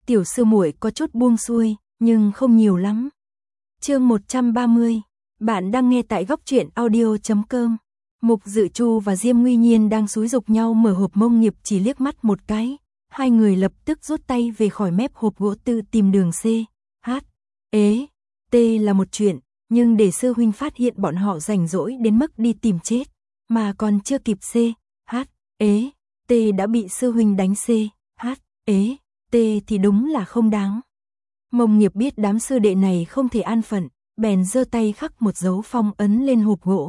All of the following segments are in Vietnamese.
tiểu sư muội có chút buông xuôi, nhưng không nhiều lắm. Chương 130, bạn đang nghe tại góc truyện audio.com. Mục Dự Chu và Diêm Nguy Nhiên đang xúi giục nhau mở hộp Mông Nghiệp chỉ liếc mắt một cái, hai người lập tức rút tay về khỏi mép hộp gỗ tự tìm đường C, H, E, T là một chuyện, nhưng để sư huynh phát hiện bọn họ rảnh rỗi đến mức đi tìm chết, mà còn chưa kịp C, H, E, T đã bị sư huynh đánh C, H, E, T thì đúng là không đáng. Mông Nghiệp biết đám sư đệ này không thể an phận, bèn giơ tay khắc một dấu phong ấn lên hộp gỗ.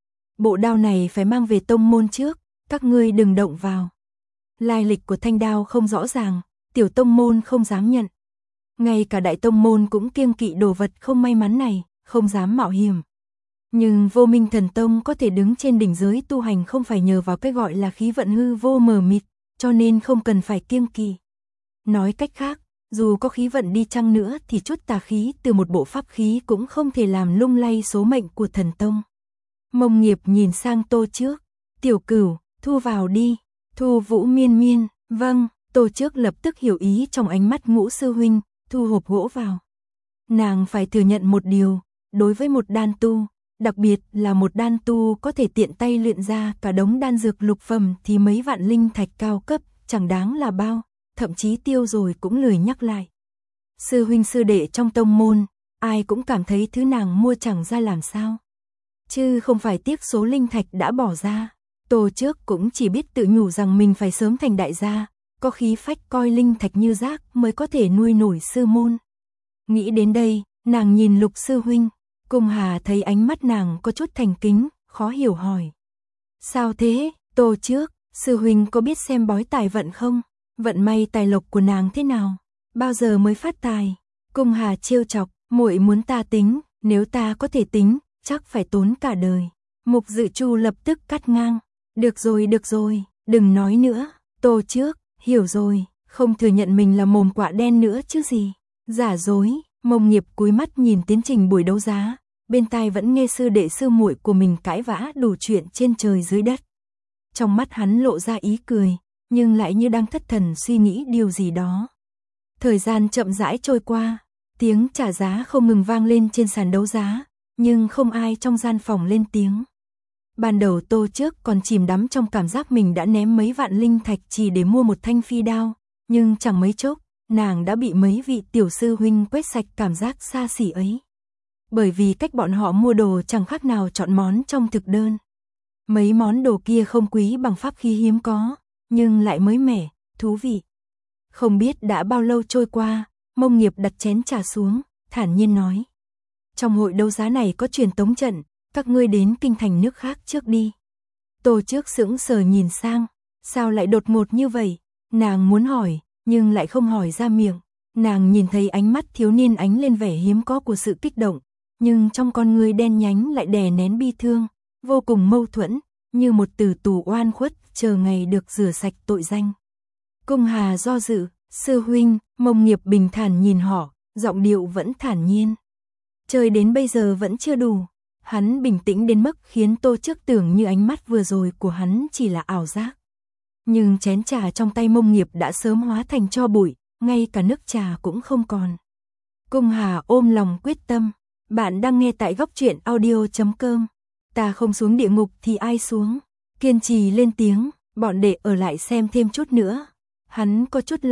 Bộ đao này phải mang về tông môn trước, các ngươi đừng động vào. Lai lịch của thanh đao không rõ ràng, tiểu tông môn không dám nhận. Ngay cả đại tông môn cũng kiêng kỵ đồ vật không may mắn này, không dám mạo hiểm. Nhưng Vô Minh Thần Tông có thể đứng trên đỉnh giới tu hành không phải nhờ vào cái gọi là khí vận hư vô mờ mịt, cho nên không cần phải kiêng kỵ. Nói cách khác, dù có khí vận đi chăng nữa thì chút tà khí từ một bộ pháp khí cũng không thể làm lung lay số mệnh của thần tông. Mông Nghiệp nhìn sang Tô Trước, tiểu cửu, thu vào đi. Thu Vũ miên miên, vâng, Tô Trước lập tức hiểu ý trong ánh mắt Ngũ sư huynh, thu hộp gỗ vào. Nàng phải thừa nhận một điều, đối với một đan tu, đặc biệt là một đan tu có thể tiện tay luyện ra cả đống đan dược lục phẩm thì mấy vạn linh thạch cao cấp chẳng đáng là bao, thậm chí tiêu rồi cũng lười nhắc lại. Sư huynh sư đệ trong tông môn, ai cũng cảm thấy thứ nàng mua chẳng ra làm sao. Chứ không phải tiếc số linh thạch đã bỏ ra. Tô Trước cũng chỉ biết tự nhủ rằng mình phải sớm thành đại gia, có khí phách coi linh thạch như rác mới có thể nuôi nổi sư môn. Nghĩ đến đây, nàng nhìn Lục sư huynh, Cung Hà thấy ánh mắt nàng có chút thành kính, khó hiểu hỏi. Sao thế, Tô Trước, sư huynh có biết xem bói tài vận không? Vận may tài lộc của nàng thế nào? Bao giờ mới phát tài? Cung Hà trêu chọc, muội muốn ta tính, nếu ta có thể tính, chắc phải tốn cả đời. Mục Dự Chu lập tức cắt ngang. Được rồi, đừng nói nữa. Tô Trước, hiểu rồi, không thừa nhận mình là mồm quạ đen nữa chứ gì. Giả dối, Mông Nghiệp cúi mắt nhìn tiến trình buổi đấu giá, bên tai vẫn nghe sư đệ sư muội của mình cãi vã đủ chuyện trên trời dưới đất. Trong mắt hắn lộ ra ý cười, nhưng lại như đang thất thần suy nghĩ điều gì đó. Thời gian chậm rãi trôi qua, tiếng trả giá không ngừng vang lên trên sàn đấu giá, nhưng không ai trong gian phòng lên tiếng. Ban đầu Tô Trước còn chìm đắm trong cảm giác mình đã ném mấy vạn linh thạch chỉ để mua một thanh phi đao, nhưng chẳng mấy chốc, nàng đã bị mấy vị tiểu sư huynh quét sạch cảm giác xa xỉ ấy. Bởi vì cách bọn họ mua đồ chẳng khác nào chọn món trong thực đơn. Mấy món đồ kia không quý bằng pháp khí hiếm có, nhưng lại mới mẻ, thú vị. Không biết đã bao lâu trôi qua, Mông Nghiệp đặt chén trà xuống, thản nhiên nói. Trong hội đấu giá này có truyền tống trận, các ngươi đến kinh thành nước khác trước đi. Tô Trước sững sờ nhìn sang, sao lại đột ngột như vậy? Nàng muốn hỏi, nhưng lại không hỏi ra miệng. Nàng nhìn thấy ánh mắt thiếu niên ánh lên vẻ hiếm có của sự kích động, nhưng trong con ngươi đen nhánh lại đè nén bi thương, vô cùng mâu thuẫn, như một tử tù oan khuất chờ ngày được rửa sạch tội danh. Cung Hà do dự, sư huynh, Mông Nghiệp bình thản nhìn họ, giọng điệu vẫn thản nhiên. Chơi đến bây giờ vẫn chưa đủ. Hắn bình tĩnh đến mức khiến Tô Trước tưởng như ánh mắt vừa rồi của hắn chỉ là ảo giác. Nhưng chén trà trong tay Mông Nghiệp đã sớm hóa thành tro bụi, ngay cả nước trà cũng không còn. Cung Hà ôm lòng quyết tâm. Bạn đang nghe tại góc truyện audio.com. Ta không xuống địa ngục thì ai xuống? Kiên trì lên tiếng, bọn đệ ở lại xem thêm chút nữa. Hắn có chút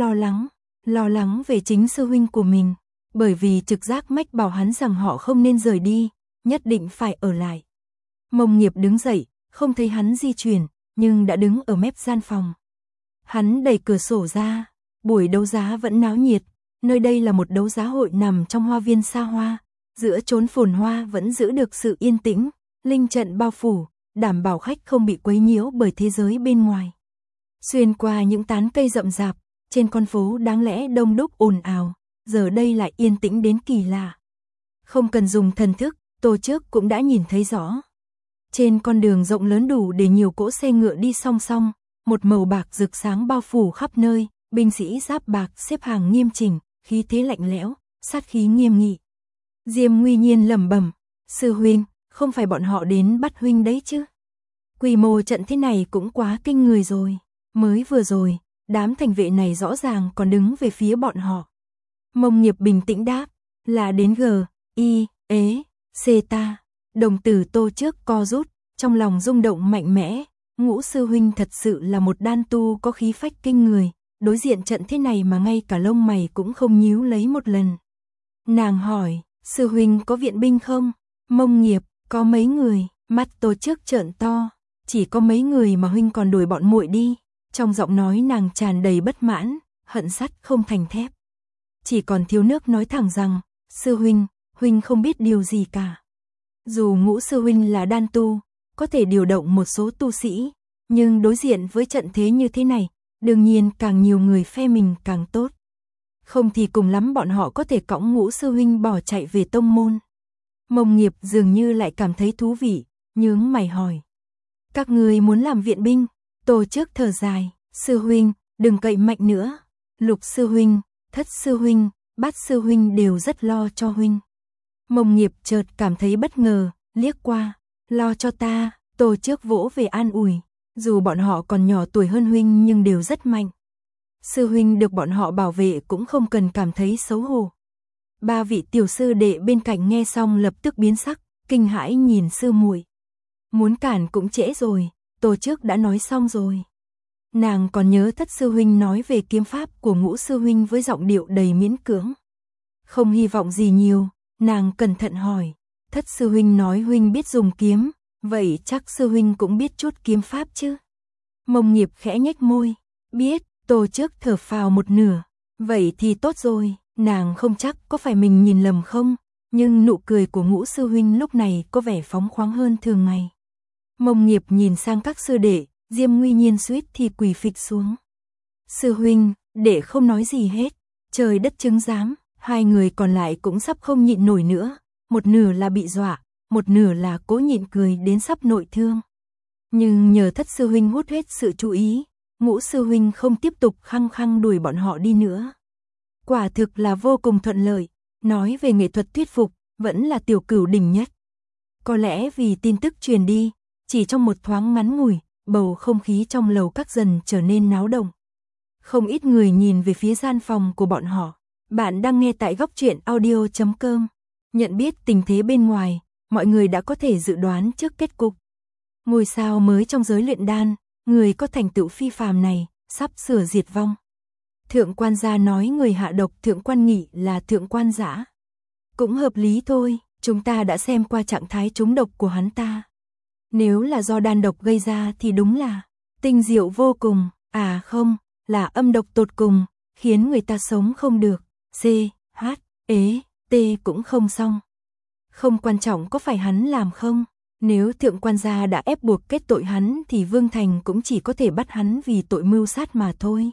lo lắng về chính sư huynh của mình, bởi vì trực giác mách bảo hắn rằng họ không nên rời đi, nhất định phải ở lại. Mông Nghiệp đứng dậy, không thấy hắn di chuyển, nhưng đã đứng ở mép gian phòng. Hắn đẩy cửa sổ ra, buổi đấu giá vẫn náo nhiệt, nơi đây là một đấu giá hội nằm trong hoa viên xa hoa, giữa chốn phồn hoa vẫn giữ được sự yên tĩnh, linh trận bao phủ, đảm bảo khách không bị quấy nhiễu bởi thế giới bên ngoài. Xuyên qua những tán cây rậm rạp, trên con phố đáng lẽ đông đúc ồn ào, giờ đây lại yên tĩnh đến kỳ lạ. Không cần dùng thần thức, Tô Trước cũng đã nhìn thấy rõ. Trên con đường rộng lớn đủ để nhiều cỗ xe ngựa đi song song, một màu bạc rực sáng bao phủ khắp nơi, binh sĩ giáp bạc xếp hàng nghiêm chỉnh, khí thế lạnh lẽo, sát khí nghiêm nghị. Diêm Nguy Nhiên lẩm bẩm, sư huynh, không phải bọn họ đến bắt huynh đấy chứ? Quy mô trận thế này cũng quá kinh người rồi. Mới vừa rồi, đám thành vệ này rõ ràng còn đứng về phía bọn họ, Mông Nghiệp bình tĩnh đáp, là đến G, I, ế, C ta. Đồng tử Tô Trước co rút, trong lòng rung động mạnh mẽ, Ngũ sư huynh thật sự là một đan tu có khí phách kinh người, đối diện trận thế này mà ngay cả lông mày cũng không nhíu lấy một lần. Nàng hỏi, sư huynh có viện binh không? Mông Nghiệp, có mấy người? Mắt Tô Trước trợn to, chỉ có mấy người mà huynh còn đuổi bọn muội đi. Trong giọng nói nàng tràn đầy bất mãn, hận sắt không thành thép. Chỉ còn thiếu nước nói thẳng rằng, sư huynh không biết điều gì cả. Dù Ngũ sư huynh là đan tu, có thể điều động một số tu sĩ, nhưng đối diện với trận thế như thế này, đương nhiên càng nhiều người phe mình càng tốt. Không thì cùng lắm bọn họ có thể cõng Ngũ sư huynh bỏ chạy về tông môn. Mông Nghiệp dường như lại cảm thấy thú vị, nhướng mày hỏi. Các người muốn làm viện binh? Tô Trước thở dài, sư huynh, đừng cậy mạnh nữa. Lục sư huynh, Thất sư huynh, Bát sư huynh đều rất lo cho huynh. Mông Nghiệp chợt cảm thấy bất ngờ, liếc qua, lo cho ta. Tô Trước vỗ về an ủi, dù bọn họ còn nhỏ tuổi hơn huynh nhưng đều rất mạnh. Sư huynh được bọn họ bảo vệ cũng không cần cảm thấy xấu hổ. Ba vị tiểu sư đệ bên cạnh nghe xong lập tức biến sắc, kinh hãi nhìn sư muội. Muốn cản cũng trễ rồi, Tô Trước đã nói xong rồi. Nàng còn nhớ Thất sư huynh nói về kiếm pháp của Ngũ sư huynh với giọng điệu đầy miễn cưỡng. Không hy vọng gì nhiều, nàng cẩn thận hỏi. Thất sư huynh nói huynh biết dùng kiếm, vậy chắc sư huynh cũng biết chút kiếm pháp chứ? Mông Nghiệp khẽ nhếch môi, biết. Tô Trước thở phào một nửa, vậy thì tốt rồi. Nàng không chắc có phải mình nhìn lầm không, nhưng nụ cười của Ngũ sư huynh lúc này có vẻ phóng khoáng hơn thường ngày. Mông Nghiệp nhìn sang các sư đệ, Diêm Nguy Nhiên suýt thì quỳ phịch xuống. Sư huynh, để không nói gì hết, trời đất chứng giám, hai người còn lại cũng sắp không nhịn nổi nữa, một nửa là bị dọa, một nửa là cố nhịn cười đến sắp nội thương. Nhưng nhờ Thất sư huynh hút hết sự chú ý, Ngũ sư huynh không tiếp tục khăng khăng đuổi bọn họ đi nữa. Quả thực là vô cùng thuận lợi, nói về nghệ thuật thuyết phục, vẫn là Tiểu Cửu đỉnh nhất. Có lẽ vì tin tức truyền đi, chỉ trong một thoáng ngắn ngủi, bầu không khí trong lầu các dần trở nên náo động. Không ít người nhìn về phía gian phòng của bọn họ. Bạn đang nghe tại Góc Truyện Audio.com. Nhận biết tình thế bên ngoài, mọi người đã có thể dự đoán trước kết cục. Ngôi sao mới trong giới luyện đan, người có thành tựu phi phàm này, sắp sửa diệt vong. Thượng quan gia nói người hạ độc Thượng quan Nghị là Thượng quan Dã. Cũng hợp lý thôi, chúng ta đã xem qua trạng thái trúng độc của hắn ta. Nếu là do đan độc gây ra thì đúng là tinh diệu vô cùng, à không, là âm độc tột cùng, khiến người ta sống không được. C, H, ế, T cũng không xong. Không quan trọng có phải hắn làm không, nếu Thượng quan gia đã ép buộc kết tội hắn thì Vương Thành cũng chỉ có thể bắt hắn vì tội mưu sát mà thôi.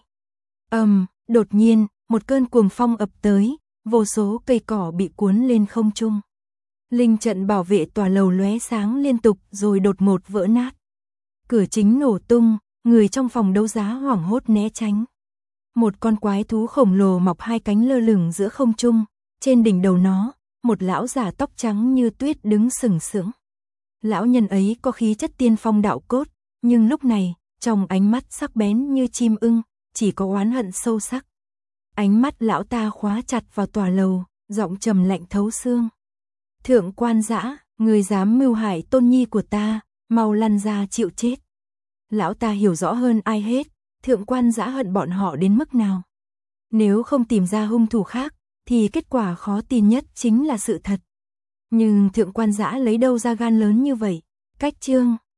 Đột nhiên, một cơn cuồng phong ập tới, vô số cây cỏ bị cuốn lên không trung. Linh trận bảo vệ tòa lầu lóe sáng liên tục rồi đột ngột vỡ nát. Cửa chính nổ tung, người trong phòng đấu giá hoảng hốt né tránh. Một con quái thú khổng lồ mọc hai cánh lơ lửng giữa không trung, trên đỉnh đầu nó, một lão già tóc trắng như tuyết đứng sừng sững. Lão nhân ấy có khí chất tiên phong đạo cốt, nhưng lúc này, trong ánh mắt sắc bén như chim ưng, chỉ có oán hận sâu sắc. Ánh mắt lão ta khóa chặt vào tòa lầu, giọng trầm lạnh thấu xương. Thượng quan Dã, người dám mưu hại tôn nhi của ta, mau lăn ra chịu chết. Lão ta hiểu rõ hơn ai hết, Thượng quan Dã hận bọn họ đến mức nào. Nếu không tìm ra hung thủ khác, thì kết quả khó tin nhất chính là sự thật. Nhưng Thượng quan Dã lấy đâu ra gan lớn như vậy? Cách chương